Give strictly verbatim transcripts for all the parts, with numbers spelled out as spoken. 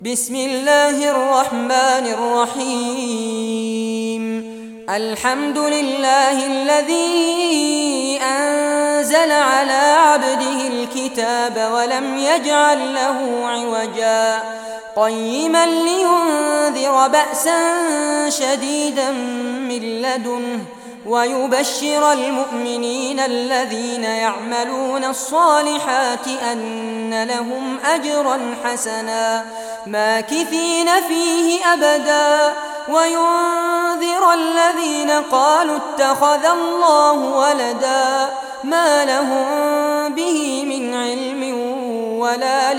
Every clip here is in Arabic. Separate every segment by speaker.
Speaker 1: بسم الله الرحمن الرحيم. الحمد لله الذي أنزل على عبده الكتاب ولم يجعل له عوجا قيما لينذر بأسا شديدا من لدنه ويبشر المؤمنين الذين يعملون الصالحات أن لهم أجرا حسنا ماكثين فيه أبدا وينذر الذين قالوا اتخذ الله ولدا ما لهم به من علم ولا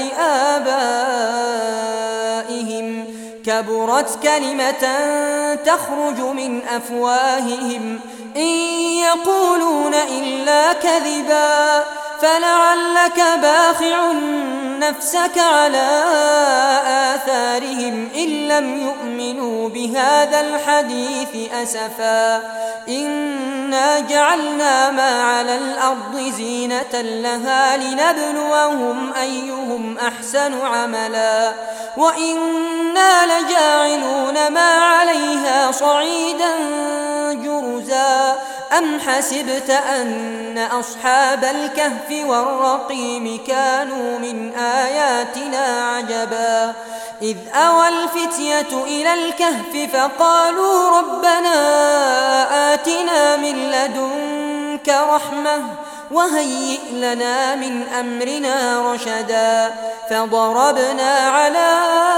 Speaker 1: لآبائهم كبرت كلمة تخرج من أفواههم إن يقولون إلا كذبا فلعلك باخع نفسك على آثارهم إن لم يؤمنوا بهذا الحديث أسفا إنا جعلنا ما على الأرض زينة لها لنبلوهم أيهم أحسن عملا وإنا لجاعلون ما عليها صعيدا جرزا أم حسبت أن أصحاب الكهف والرقيم كانوا من آياتنا عجبا إذ أوى الفتية إلى الكهف فقالوا ربنا آتنا من لدنك رحمة وهيئ لنا من أمرنا رشدا فضربنا على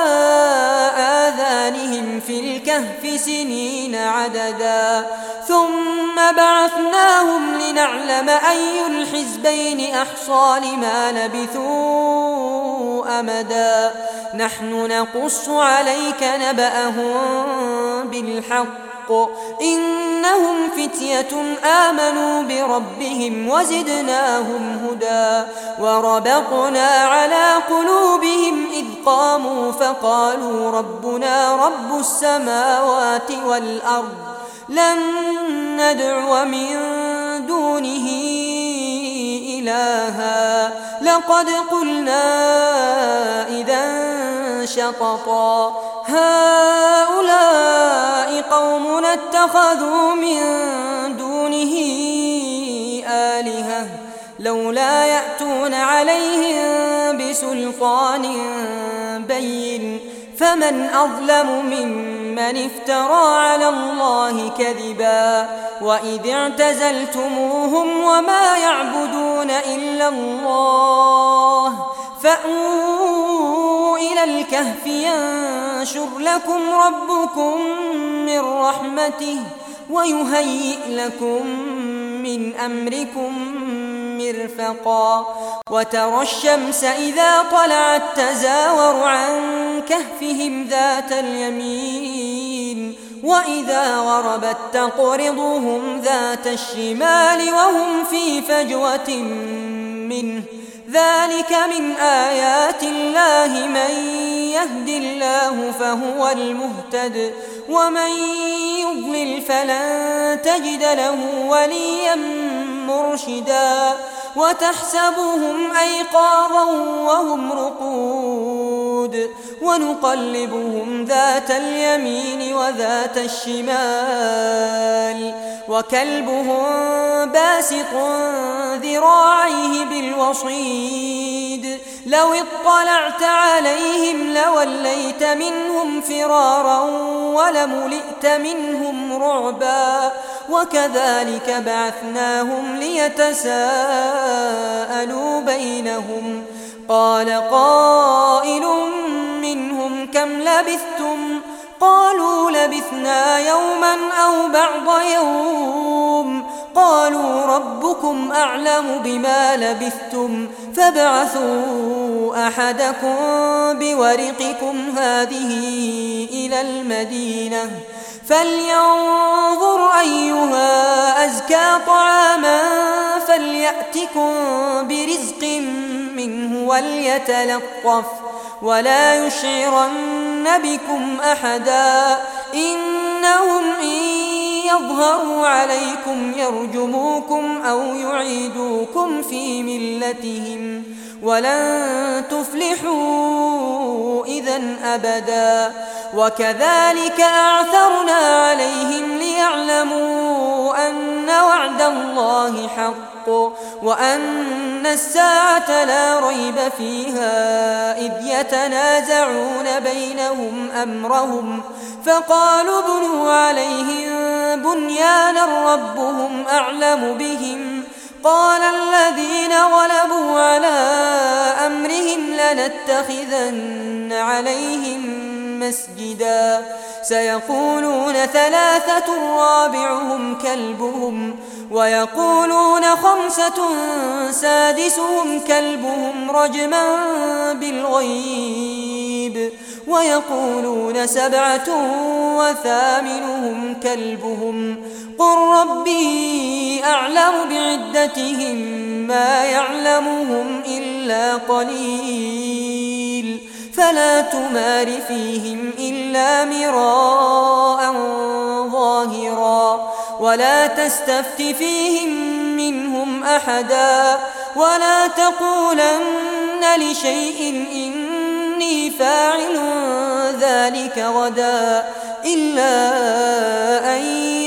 Speaker 1: آذانهم في الكهف سنين عددا ثم بعثناهم لنعلم أي الحزبين أحصى لما لبثوا أمدا نحن نقص عليك نبأهم بالحق إنهم فتية آمنوا بربهم وزدناهم هدى وربطنا على قلوبهم إذ قاموا فقالوا ربنا رب السماوات والأرض لن ندعو من دونه إلها لقد قلنا إذا شططا هؤلاء قومنا اتخذوا من دونه آلهة لولا يأتون عليهم بسلطان بين فمن أظلم ممن افترى على الله كذبا وإذ اعتزلتموهم وما يعبدون إلا الله فأووا إلى الكهف ينشر لكم ربكم من رحمته ويهيئ لكم من أمركم مرفقا وترى الشمس إذا طلعت تزاور عن كهفهم ذات اليمين وإذا غربت تقرضهم ذات الشمال وهم في فجوة منه ذلك من آيات الله من يهد الله فهو المهتد ومن يضلل فلن تجد له وليا مرشدا وتحسبهم أيقاظا وهم رقود ونقلبهم ذات اليمين وذات الشمال وكلبهم باسط ذراعيه بالوصيد لو اطلعت عليهم لوليت منهم فرارا ولملئت منهم رعبا وكذلك بعثناهم ليتساءلوا بينهم قال قائل منهم كم لبثتم قالوا لبثنا يوما أو بعض يوم قالوا ربكم أعلم بما لبثتم فابعثوا أحدكم بورقكم هذه إلى المدينة فلينظر أيها أزكى طعاما فليأتكم برزق منه وليتلطف ولا يشعرن بكم أحدا إنهم إن يظهروا عليكم يرجموكم أو يعيدوكم في ملتهم ولن تفلحوا إذا أبدا. وكذلك أعثرنا عليهم ليعلموا أن وعد الله حق وأن الساعة لا ريب فيها إذ يتنازعون بينهم أمرهم فقالوا ابنوا عليهم بنيانا ربهم أعلم بهم قال الذين غلبوا على أمرهم لنتخذن عليهم مسجدا سيقولون ثلاثة رابعهم كلبهم ويقولون خمسة سادسهم كلبهم رجما بالغيب ويقولون سبعة وثامنهم كلبهم قل ربي أعلم بعدتهم ما يعلمهم إلا قليل فلا تمار فيهم إلا مراء ظاهرا ولا تستفت فيهم منهم أحدا ولا تقولن لشيء إني فاعل ذلك غدا إلا أن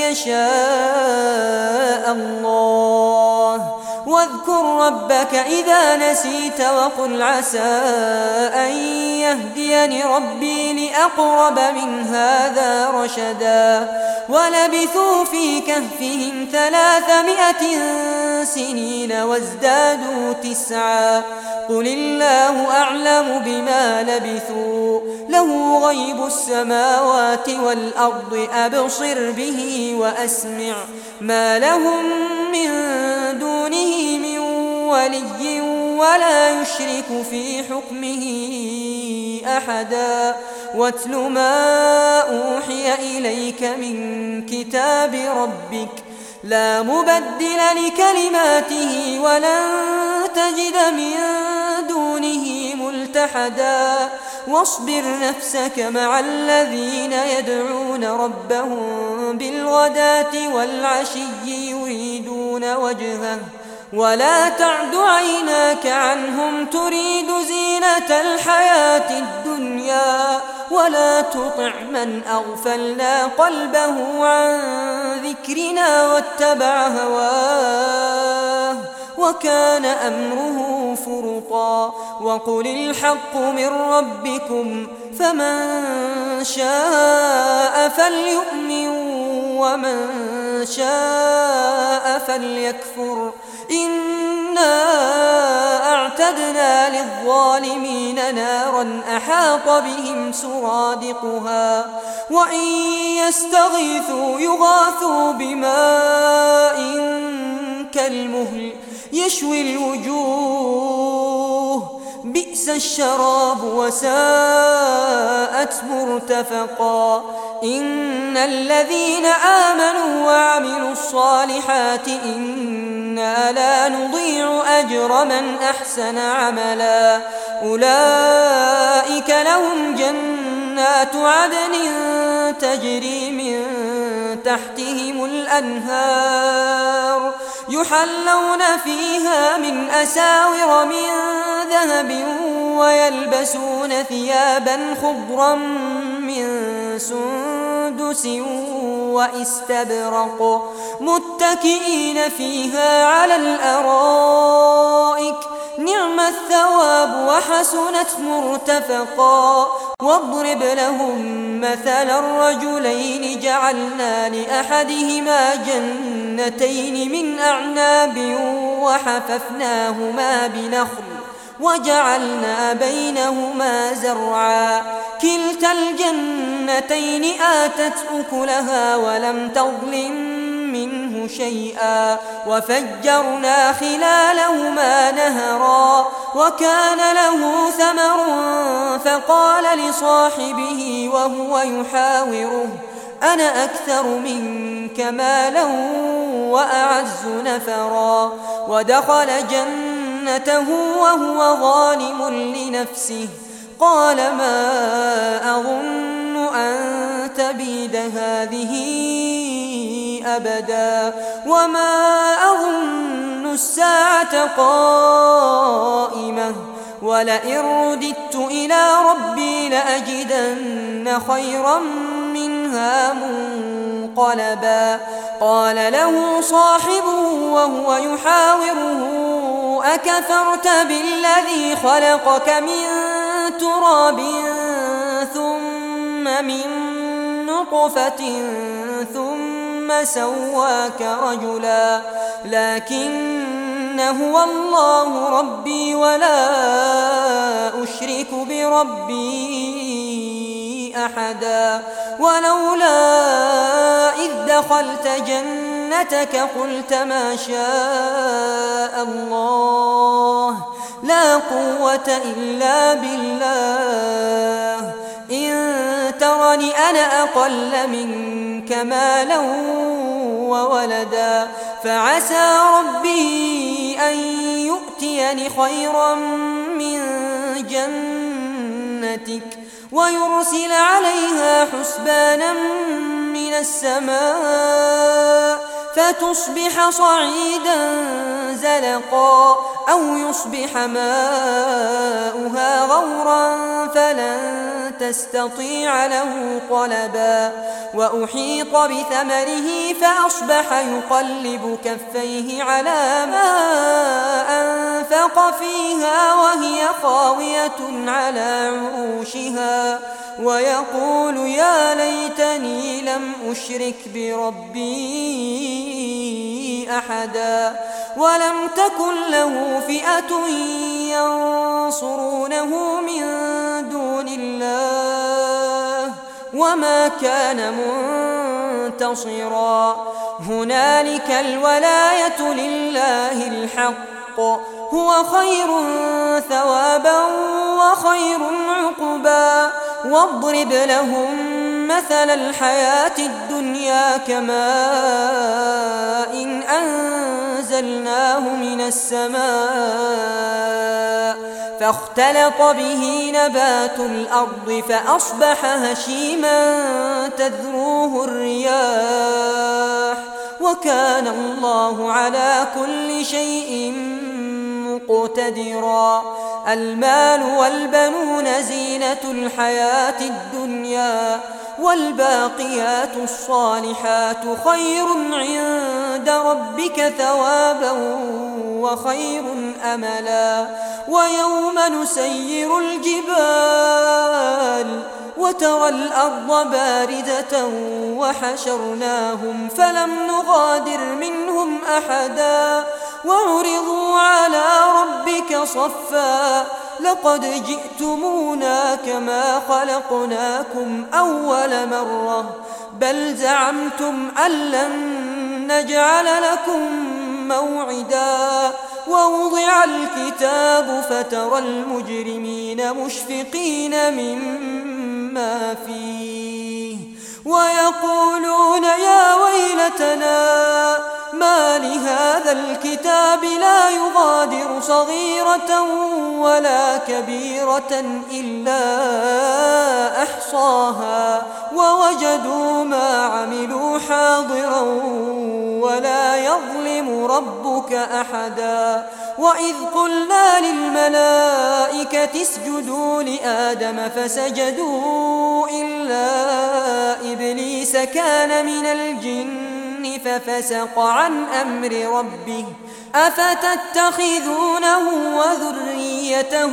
Speaker 1: يشاء الله واذكر ربك إذا نسيت وقل عسى أن يهديني ربي لأقرب من هذا رشدا ولبثوا في كهفهم ثلاثمائة سنين وازدادوا تسعا قل الله أعلم بما لبثوا له غيب السماوات والأرض أبصر به وأسمع ما لهم من دونه من ولي ولا يشرك في حكمه أحدا واتل ما أوحي إليك من كتاب ربك لا مبدل لكلماته ولن تجد من دونه ملتحدا واصبر نفسك مع الذين يدعون ربهم بالغداة والعشي يريدون وجهه ولا تعد عيناك عنهم تريد زينة الحياة الدنيا ولا تطع من أغفلنا قلبه عن ذكرنا واتبع هواه وكان أمره فرطا وقل الحق من ربكم فمن شاء فليؤمن ومن شاء فليكفر إنا أعتدنا للظالمين نارا أحاط بهم سرادقها وإن يستغيثوا يغاثوا بماء كالمهل يشوي الوجوه بئس الشراب وساءت مرتفقا إن الذين آمنوا وعملوا الصالحات إنا لا نضيع أجر من أحسن عملا أولئك لهم جنات عدن تجري من تحتهم الأنهار يحلون فيها من أساور من ذهب ويلبسون ثيابا خضرا من سندس واستبرق متكئين فيها على الأرائك نعم الثواب وحسنت مرتفقا واضرب لهم مثل الرجلين جعلنا لأحدهما جنتين من أعناب وحففناهما بنخل وجعلنا بينهما زرعا كلتا الجنتين آتت أكلها ولم تظلم منه شيئا وفجرنا خلالهما نهرا وكان له ثمر فقال لصاحبه وهو يحاوره أنا أكثر منك مالا وأعز نفرا ودخل جنته وهو ظالم لنفسه قال ما أظن أن تبيد هذه أبدا وما أظن الساعة قائمة ولئن رددت إلى ربي لأجدن خيرا منها منقلبا قال له صاحبه وهو يحاوره أكفرت بالذي خلقك من تراب ثم من نطفة ثم سواك رجلا لكن هو الله ربي ولا أشرك بربي أحدا ولولا إذ دخلت جنتك قلت ما شاء الله لا قوة إلا بالله إن ترني أنا أقل منك مالا وولدا فعسى ربي أن يؤتيني خيرا من جنتك ويرسل عليها حسبانا من السماء فتصبح صعيدا زلقا أو يصبح ماؤها غورا فلن تستطيع له طلبا وأحيط بثمره فأصبح يقلب كفيه على ما أنفق فيها وهي خاوية على عروشها ويقول يا ليتني لم أشرك بربي أحدا ولم تكن له فئة ينصرونه من دون الله وما كان منتصرا هنالك الولاية لله الحق هو خير ثوابا وخير عقبا واضرب لهم مثل الحياة الدنيا كماء إن أنزلناه من السماء فاختلط به نبات الأرض فأصبح هشيما تذروه الرياح وكان الله على كل شيء مقتدرا المال والبنون زينة الحياة الدنيا والباقيات الصالحات خير عند ربك ثوابا وخير أملا ويوم نسير الجبال وترى الأرض بارزة وحشرناهم فلم نغادر منهم أحدا وعرضوا على ربك صفا لقد جئتمونا كما خلقناكم أول مرة بل زعمتم أن لن نجعل لكم موعدا ووضع الكتاب فترى المجرمين مشفقين مما فيه ويقولون يا ويلتنا ما لهذا الكتاب لا يغادر صغيرة ولا كبيرة إلا أحصاها ووجدوا ما عملوا حاضرا ولا يظلم ربك أحدا وإذ قلنا للملائكة اسجدوا لآدم فسجدوا إلا إبليس كان من الجن ففسق عن أمر ربه أفتتخذونه وذريته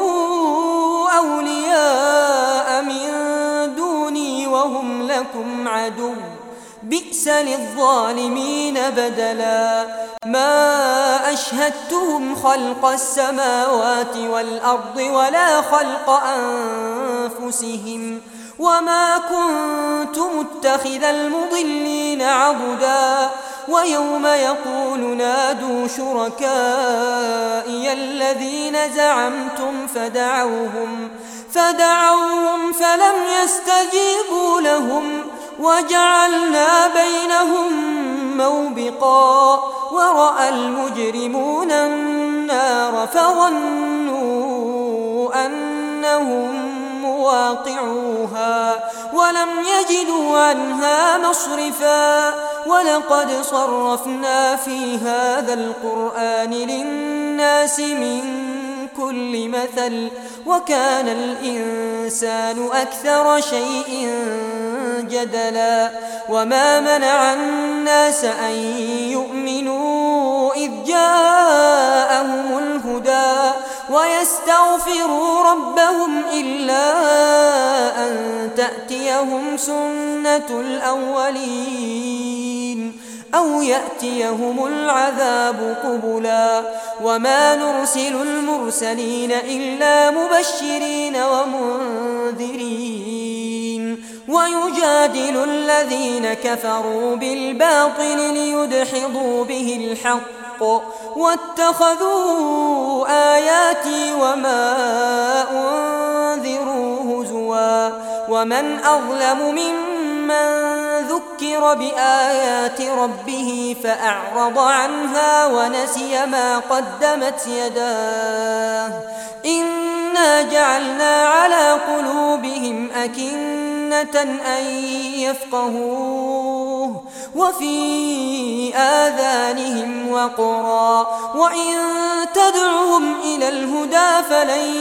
Speaker 1: أولياء من دوني وهم لكم عدو بئس للظالمين بدلا ما أشهدتهم خلق السماوات والأرض ولا خلق أنفسهم وما كنت متخذ المضلين عضدا ويوم يقول نادوا شركائي الذين زعمتم فدعوهم فدعوهم فلم يستجيبوا لهم وجعلنا بينهم موبقا ورأى المجرمون النار فظنوا أنهم مواقعوها ولم يجدوا عنها مصرفا ولقد صرفنا في هذا القرآن للناس من كل مثل وكان الإنسان أكثر شيء جدلا وما منع الناس أن يؤمنوا إذ جاءهم الهدى ويستغفروا ربهم إلا أن تأتيهم سنة الأولين أو يأتيهم العذاب قبلا وما نرسل المرسلين إلا مبشرين ومنذرين ويجادل الذين كفروا بالباطل ليدحضوا به الحق واتخذوا آياتي وما أنذروا هزوا ومن أظلم ممن ذكر بآيات ربه فأعرض عنها ونسي ما قدمت يداه إنا جعلنا على قلوبهم أكنة أن يفقهوه وفي آذانهم وقرا وإن تدعهم إلى الهدى فلن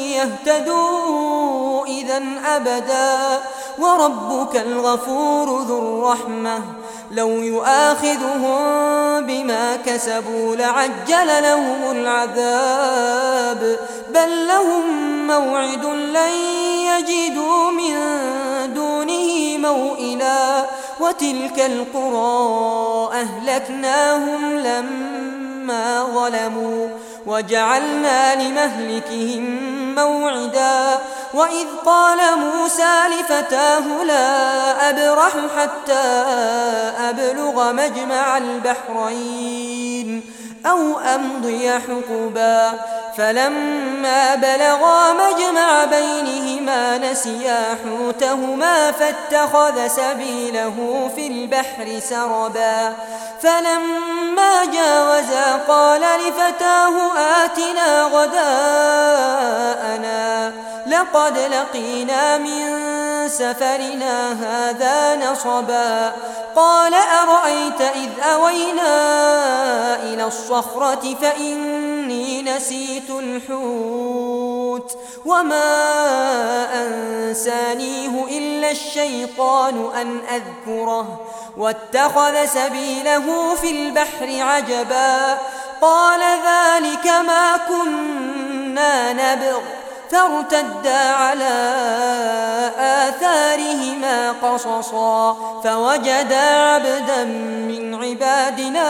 Speaker 1: يهتدوا إذن أبدا وربك الغفور ذو الرحمة لو يؤاخذهم بما كسبوا لعجل لهم العذاب بل لهم موعد لن يجدوا من دونه موئلا وتلك القرى أهلكناهم لما ظلموا وجعلنا لمهلكهم موعدا وإذ قال موسى لفتاه لا أبرح حتى أبلغ مجمع البحرين أو أمضي حقبا فلما بلغا مجمع بينهما نسيا حوتهما فاتخذ سبيله في البحر سربا فلما جاوزا قال لفتاه آتنا غداءنا لقد لقينا من سفرنا هذا نصبا قال أرأيت إذ أوينا إلى الصخرة فإني نسيت الحوت وما أنسانيه إلا الشيطان أن أذكره واتخذ سبيله في البحر عجبا قال ذلك ما كنا نبغ فارتدا على آثارهما قصصا فوجدا عبدا من عبادنا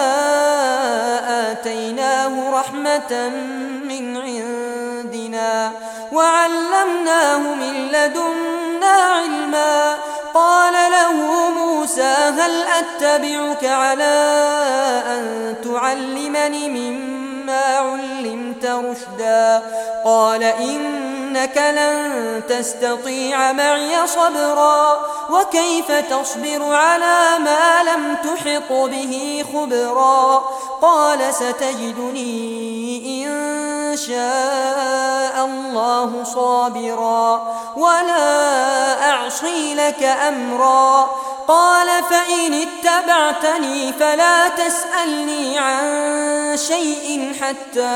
Speaker 1: آتيناه رحمة من عندنا وعلمناه من لدنا علما قال له موسى هل أتبعك على أن تعلمني مما علمت رشدا قال إنك لن تستطيع معي صبرا وكيف تصبر على ما لم تحط به خبرا قال ستجدني إن شاء الله صابرا ولا أعصي لك أمرا قال فإن اتبعتني فلا تسألني عن شيء حتى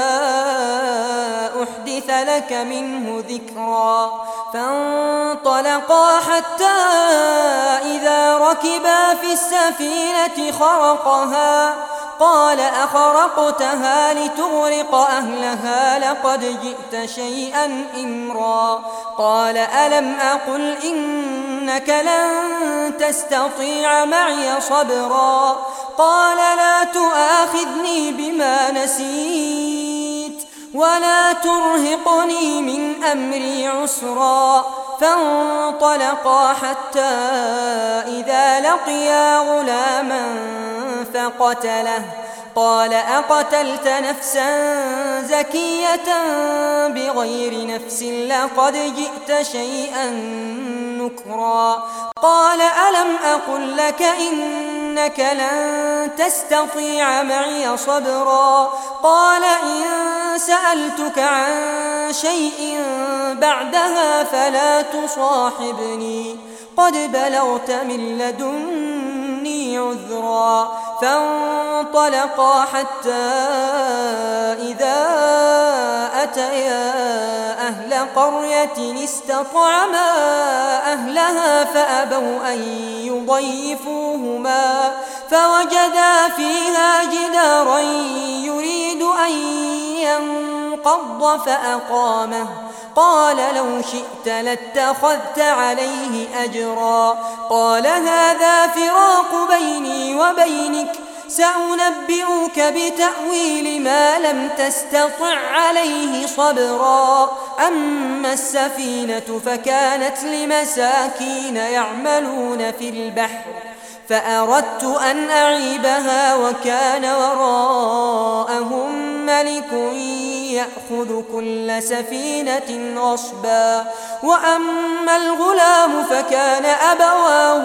Speaker 1: أحدث لك منه ذكرا فانطلقا حتى إذا ركبا في السفينة خرقها قال أخرقتها لتغرق أهلها لقد جئت شيئا إمرا قال ألم أقل إنك لن تستطيع معي صبرا قال لا تؤاخذني بما نسيت ولا ترهقني من أمري عسرا فانطلقا حتى إذا لقيا غلاما فقتله قال أقتلت نفسا زكية بغير نفس لقد جئت شيئا نكرا قال ألم أقل لك إنك لن تستطيع معي صبرا قال إن سألتك عن شيء بعدها فلا تصاحبني قد بلغت من لدني عذرا فانطلقا حتى إذا أتيا أهل قرية استطعما أهلها فأبوا أن يضيفوهما فوجدا فيها جدارا يريد أن ينقض فأقامه قال لو شئت لاتخذت عليه أجرا قال هذا فراق بيني وبينك سأنبئك بتأويل ما لم تستطع عليه صبرا أما السفينة فكانت لمساكين يعملون في البحر فأردت أن أعيبها وكان وراءهم ملك يأخذ كل سفينة غصبا وأما الغلام فكان أبواه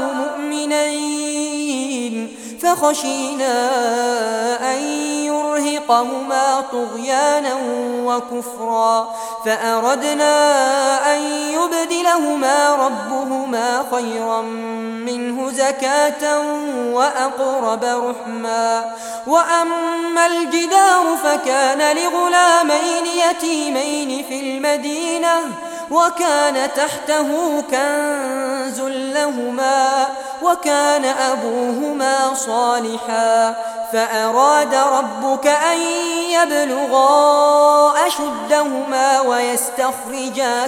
Speaker 1: مؤمنين فخشينا أن يرهقهما طغيانا وكفرا فأردنا أن يبدلهما ربهما خيرا منه زكاة وأقرب رحما وأما الجدار فكان لغلامين يتيمين في المدينة وكان تحته كنز لهما وكان أبوهما صالحا فأراد ربك أن يبلغا أشدهما ويستخرجا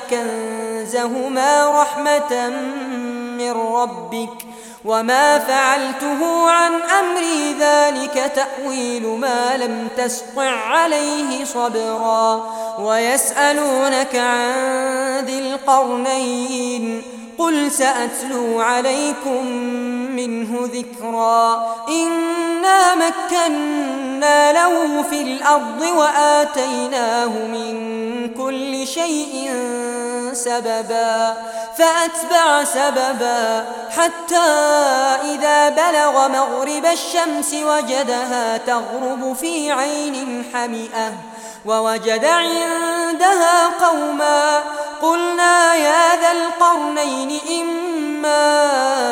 Speaker 1: كنزهما رحمة من ربك وما فعلته عن أمري ذلك تأويل ما لم تسطع عليه صبرا ويسألونك عن ذي القرنين قل سأتلو عليكم منه ذكرا إنا مكنا له في الأرض وآتيناه من كل شيء سببا فأتبع سببا حتى إذا بلغ مغرب الشمس وجدها تغرب في عين حمئة ووجد عندها قوما قلنا يا ذا القرنين إما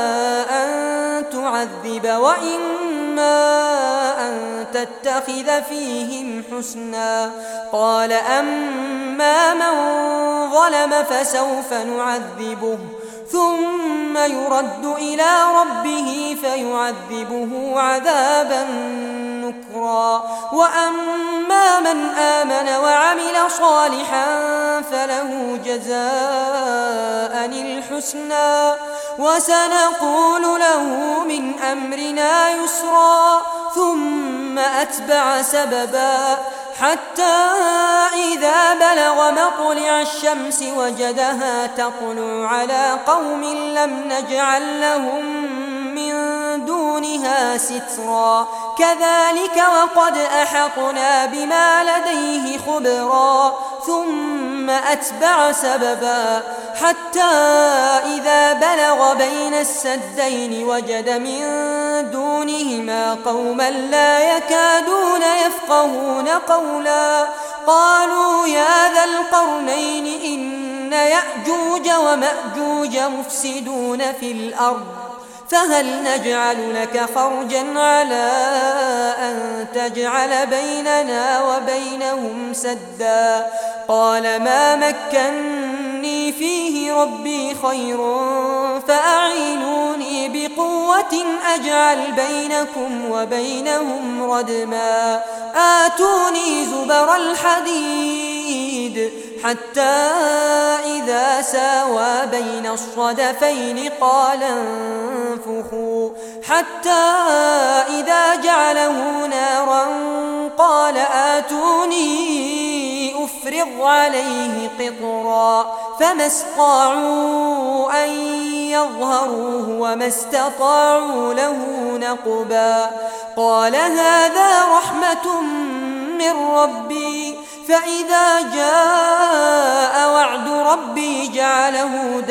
Speaker 1: أن تعذب وإما أن تتخذ فيهم حسنا قال أما من ظلم فسوف نعذبه ثم يرد إلى ربه فيعذبه عذابا نكرا وأما من آمن وعمل صالحا فله جزاء الحسنى وسنقول له من أمرنا يسرا ثم أتبع سببا حتى إذا بلغ مطلع الشمس وجدها تطلع على قوم لم نجعل لهم من دونها سترا كذلك وقد أحطنا بما لديه خبرا ثم أتبع سببا حتى إذا بلغ بين السدين وجد من دونهما قوما لا يكادون يفقهون قولا قالوا يا ذا القرنين إن يأجوج ومأجوج مفسدون في الأرض فهل نجعل لك خرجا على أن تجعل بيننا وبينهم سدا قال ما مكني فيه ربي خير فأعينوني بقوة أجعل بينكم وبينهم ردما آتوني زبر الحديد حتى إذا ساوى بين الصدفين قال انفخوا حتى إذا جعله نارا قال آتوني أفرغ عليه قطرا فما استطاعوا أن يظهروه وما استطاعوا له نقبا قال هذا رحمة من ربي فإذا جاء وعد ربي جعله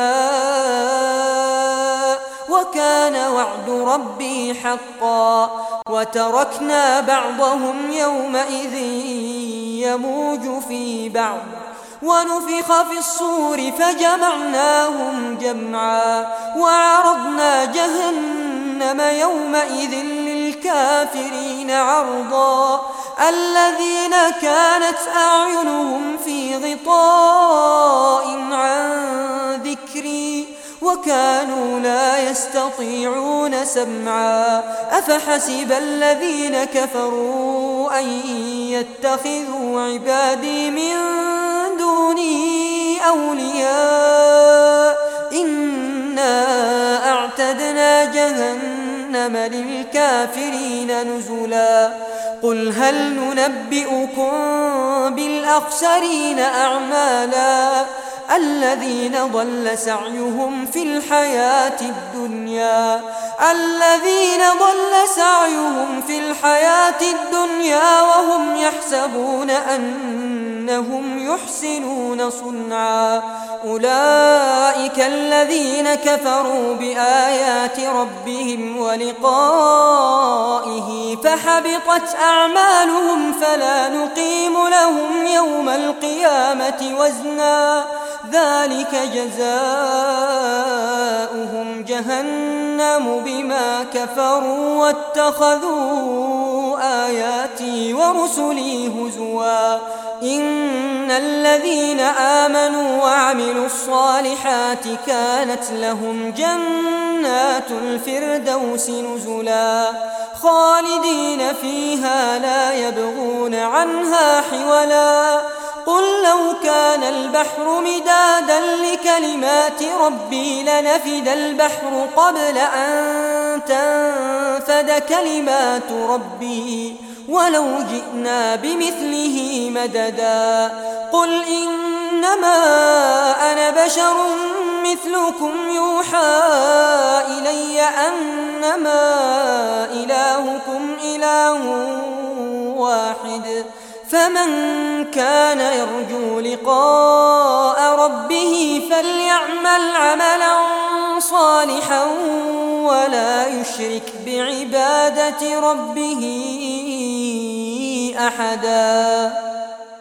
Speaker 1: دكاء وكان وعد ربي حقا وتركنا بعضهم يومئذ يموج في بعض ونفخ في الصور فجمعناهم جمعا وعرضنا جهنم يومئذ للكافرين عرضا الذين كانت أعينهم في غطاء عن ذكري وكانوا لا يستطيعون سمعا أفحسب الذين كفروا أن يتخذوا عبادي من دوني أولياء إنا أعتدنا جهنم للكافرين نزلا قل هل ننبئكم بالأخسرين أعمالا الذين ضل سعيهم في الحياة الدنيا الذين ضل سعيهم في الحياة الدنيا وهم يحسبون أنهم يحسنون صنعا أولئك الذين كفروا بآيات ربهم ولقائه فحبطت أعمالهم فلا نقيم لهم يوم القيامة وزنا ذلك جزاؤهم جهنم بما كفروا واتخذوا آياتي ورسلي هزوا إن الذين آمنوا وعملوا الصالحات كانت لهم جنات الفردوس نزلا خالدين فيها لا يبغون عنها حولا قل لو كان البحر مدادا لكلمات ربي لنفد البحر قبل أن تنفد كلمات ربي ولو جئنا بمثله مددا قل إنما أنا بشر مثلكم يوحى إلي أنما إلهكم إله واحد فمن كان يرجو لقاء ربه فليعمل عملا صالحا ولا يشرك بعبادة ربه أحدا.